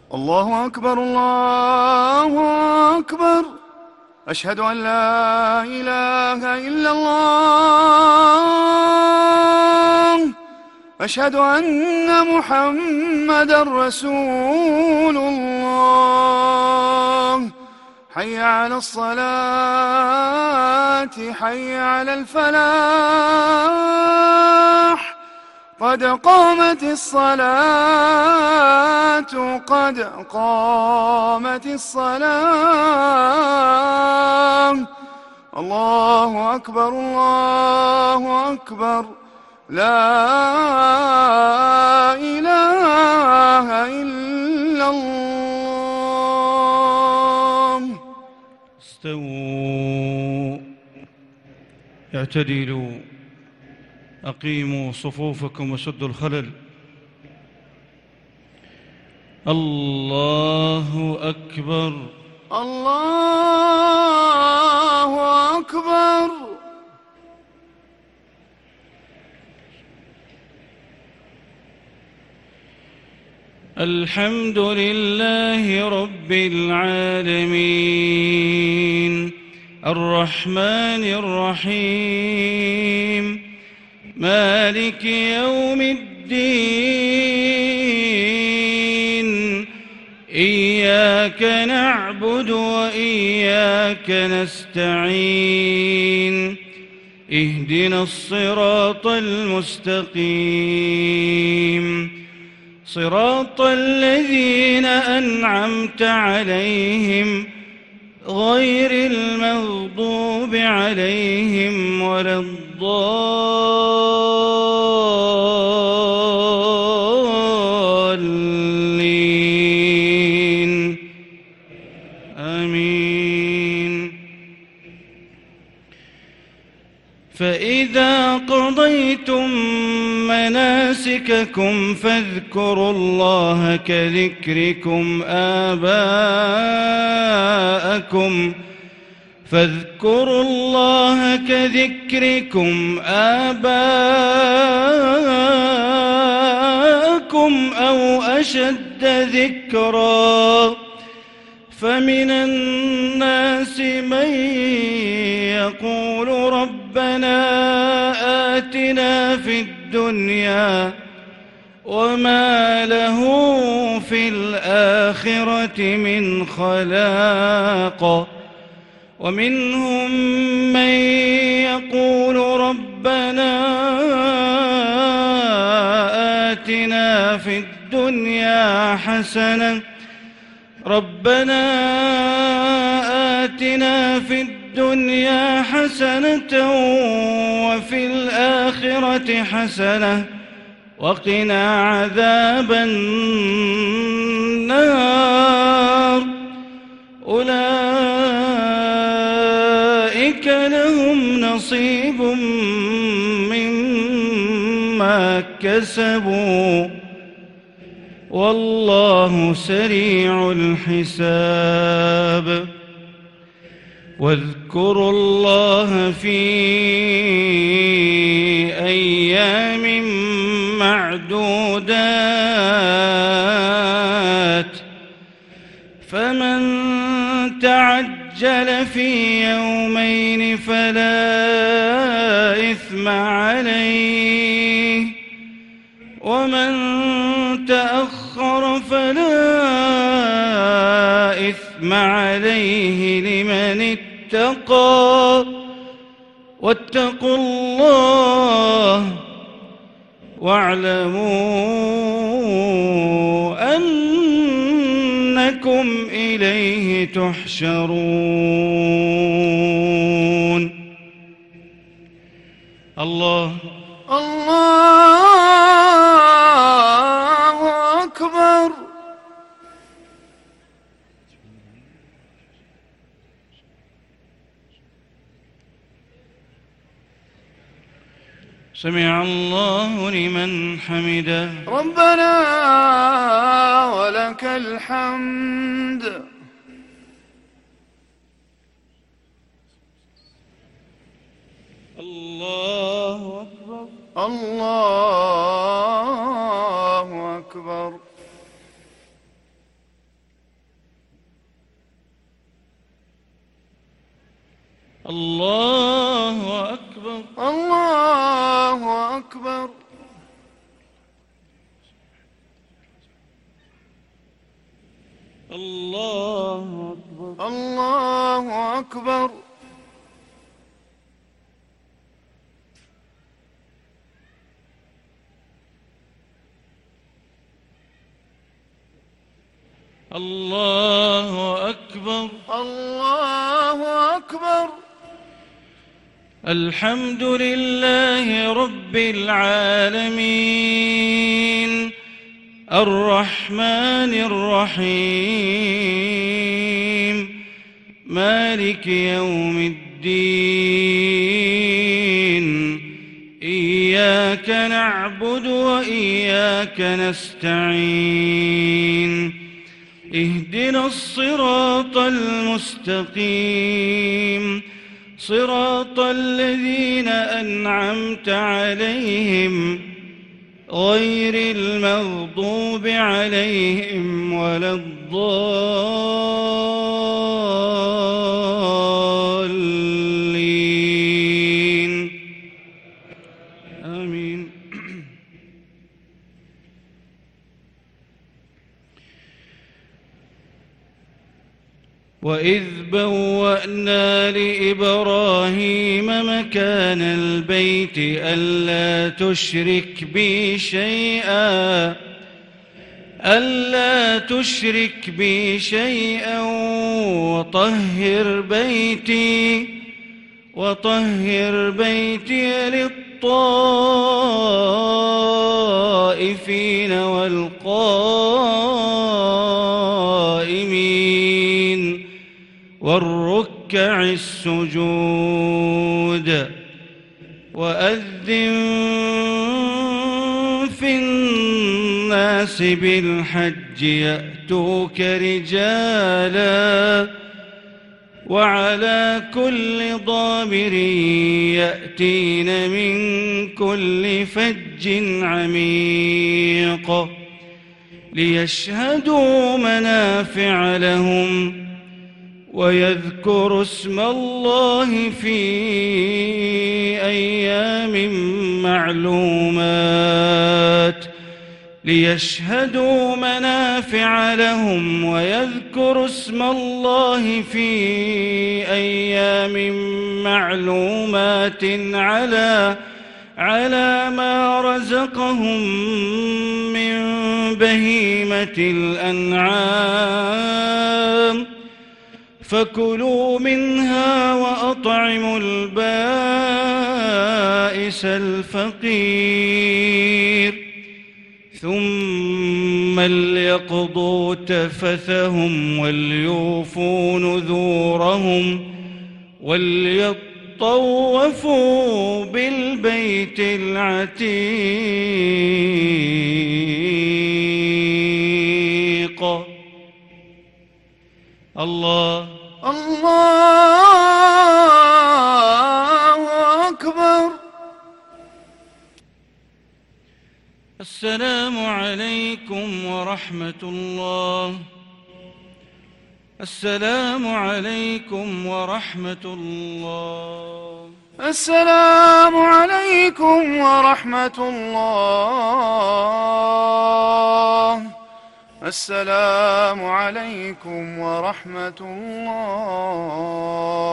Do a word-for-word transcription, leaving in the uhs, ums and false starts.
الله أكبر الله أكبر. أشهد أن لا إله إلا الله. أشهد أن محمدًا رسول الله. حي على الصلاة حي على الفلاح. قد قامت الصلاة قد قامت الصلاة. الله أكبر الله أكبر. لا إله إلا الله. استووا اعتدلوا أقيموا صفوفكم وسدوا الخلل. الله أكبر الله أكبر. الحمد لله رب العالمين الرحمن الرحيم مالك يوم الدين. إياك نعبد وإياك نستعين. اهدنا الصراط المستقيم صراط الذين أنعمت عليهم غير المغضوب عليهم ولا الضالين. آمين. فإذا قضيتم مناسككم فاذكروا الله كذكركم آباءكم فاذكروا الله كذكركم آباءكم أو أشد ذكرا. فمن الناس من يقول ربنا آتنا في الدنيا وما له في الآخرة من خلاق. ومنهم من يقول ربنا آتنا في الدنيا حسنة ربنا آتنا في الدنيا حسنة وفي الآخرة حسنة وقنا عذاب النار. أولئك لهم نصيب مما كسبوا والله سريع الحساب. واذكروا الله في أيام معدودات. فمن تعجل في يومين فلا إثم عليه ومن تأخر فلا إثم عليه لمن اتقى. واتقوا الله واعلموا أنكم إليه تحشرون. الله الله أكبر. سمع الله لمن حمده. ربنا ولك الحمد. الله أكبر الله أكبر. الله أكبر. الله أكبر. الله أكبر. الله أكبر. الله أكبر. الله أكبر. الحمد لله رب العالمين الرحمن الرحيم مالك يوم الدين إياك نعبد وإياك نستعين اهدنا الصراط المستقيم صراط الذين أنعمت عليهم غير المغضوب عليهم ولا الضالين آمين. وإذ بوأنا لإبراهيم مكان البيت ألا تشرك بي شيئا ألا تشرك بي شيئا وطهر بيتي وطهر بيتي للطائفين والقائمين والركع السجود وأذن في الناس بالحج يأتوك رجالا وعلى كل ضامر يأتين من كل فج عميق ليشهدوا منافع لهم ويذكروا اسم الله في أيام معلومات ليشهدوا منافع لهم ويذكروا اسم الله في أيام معلومات على على ما رزقهم من بهيمة الأنعام فكلوا منها وأطعموا البائس الفقير ثم ليقضوا تفثهم وليوفوا نذورهم وليطوفوا بالبيت العتيق. الله الله أكبر. السلام عليكم ورحمة الله. السلام عليكم ورحمة الله. السلام عليكم ورحمة الله. السلام عليكم ورحمة الله.